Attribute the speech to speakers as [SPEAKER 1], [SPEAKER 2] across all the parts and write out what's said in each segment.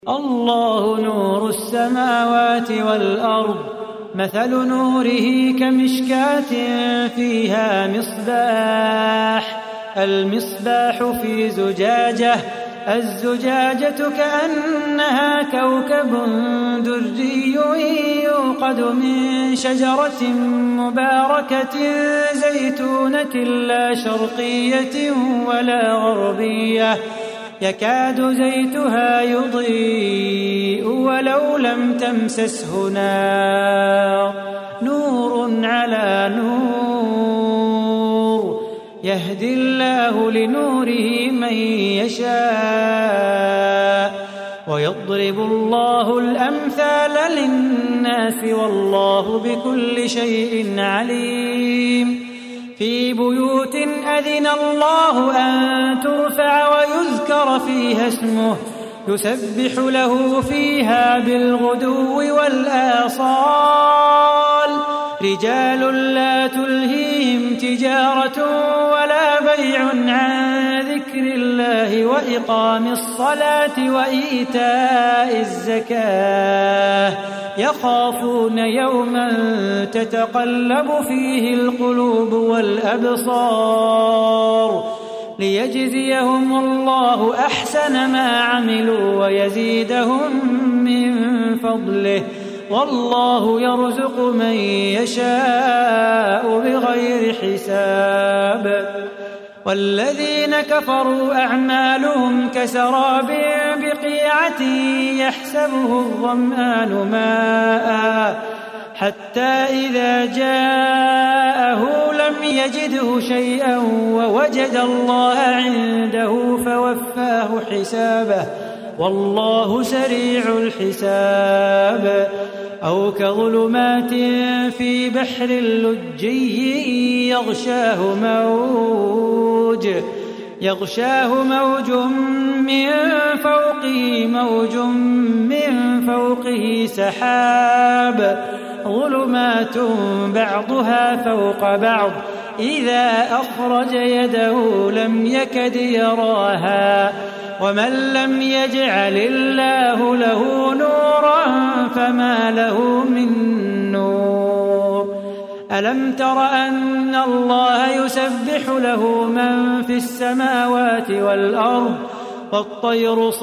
[SPEAKER 1] الله نور السماوات والأرض مثل نوره كمشكاة فيها مصباح المصباح في زجاجة الزجاجة كأنها كوكب دري يوقد من شجرة مباركة زيتونة لا شرقية ولا غربية يكاد زيتها يضيء ولو لم تمسسه نار نور على نور يهدي الله لنوره من يشاء ويضرب الله الأمثال للناس والله بكل شيء عليم في بيوت أذن الله أن ترفع ويذكر فيها اسمه يسبح له فيها بالغدو والآصال رجال لا تلهيهم تجارة ولا بيع عن ذكر الله وإقام الصلاة وإيتاء الزكاة يخافون يوما تتقلب فيه القلوب والأبصار ليجزيهم الله أحسن ما عملوا ويزيدهم من فضله والله يرزق من يشاء بغير حساب والذين كفروا أعمالهم كسراب بقيعة يحسبه الظمآن ماء حتى إذا جاءه لم يجده شيئا ووجد الله عنده فوفاه حسابه والله سريع الحساب أو كظلمات في بحر لجي يغشاه موج من فوقه موج من فوقه سحاب ظلمات بعضها فوق بعض إذا أخرج يده لم يكد يراها ومن لم يجعل الله له نورا فما له من نور ألم تر أن الله يسبح له من في السماوات والأرض والطير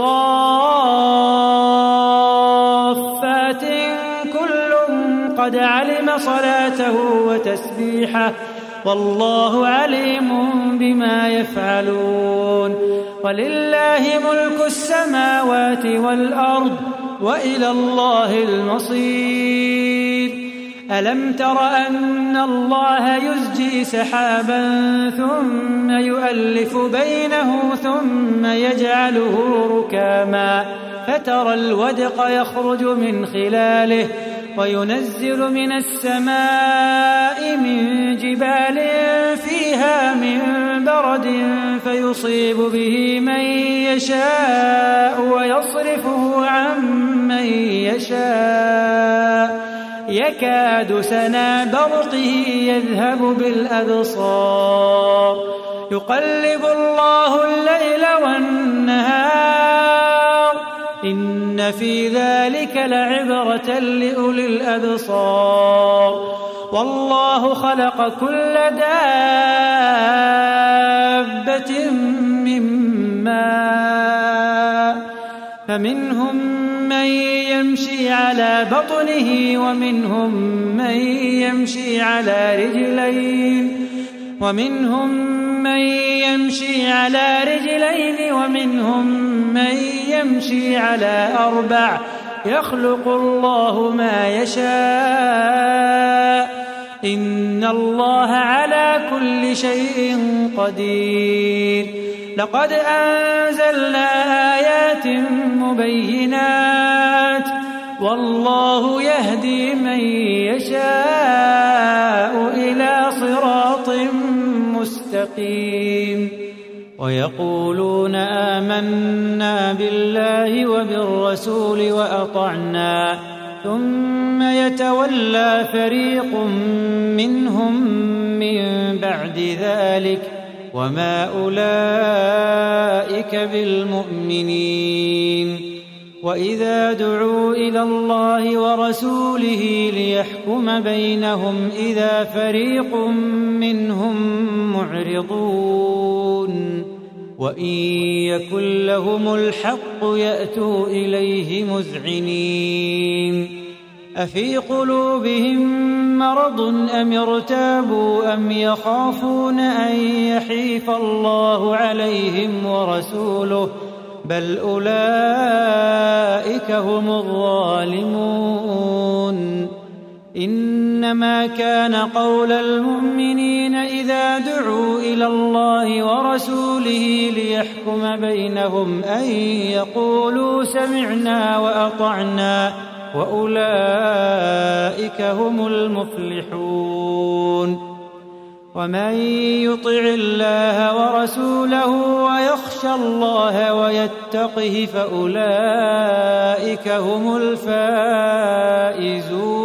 [SPEAKER 1] صافات كل قد علم صلاته وتسبيحه والله عليم بما يفعلون ولله ملك السماوات والأرض وإلى الله المصير ألم تر أن الله يزجي سحابا ثم يؤلف بينه ثم يجعله ركاما فترى الودق يخرج من خلاله وينزل من السماء من جبال فيها من برد فيصيب به من يشاء ويصرفه عن من يشاء يكاد سنا برقه يذهب بالأبصار يقلب الله الليل والنهار إن في ذلك لعبرة لأولي الأبصار والله خلق كل دابة من ماء فمنهم من يمشي على بطنه ومنهم من يمشي على رجلين ومنهم ومنهم من يمشي على أربع يخلق الله ما يشاء إن الله على كل شيء قدير لقد أنزلنا آيات مبينات والله يهدي من يشاء إلى صراط مستقيم ويقولون آمنا بالله وبالرسول وأطعنا ثم يتولى فريق منهم من بعد ذلك وما أولئك بالمؤمنين وإذا دعوا إلى الله ورسوله ليحكم بينهم إذا فريق منهم معرضون وإن يكن لهم الحق يأتوا إليه مذعنين أفي قلوبهم مرض أم ارتابوا أم يخافون أن يحيف الله عليهم ورسوله بل أولئك هم الظالمون إنما كان قول المؤمنين إذا دعوا إلى الله ورسوله ليحكم بينهم أن يقولوا سمعنا وأطعنا وأولئك هم المفلحون ومن يطع الله ورسوله ويخشى الله ويتقه فأولئك هم الفائزون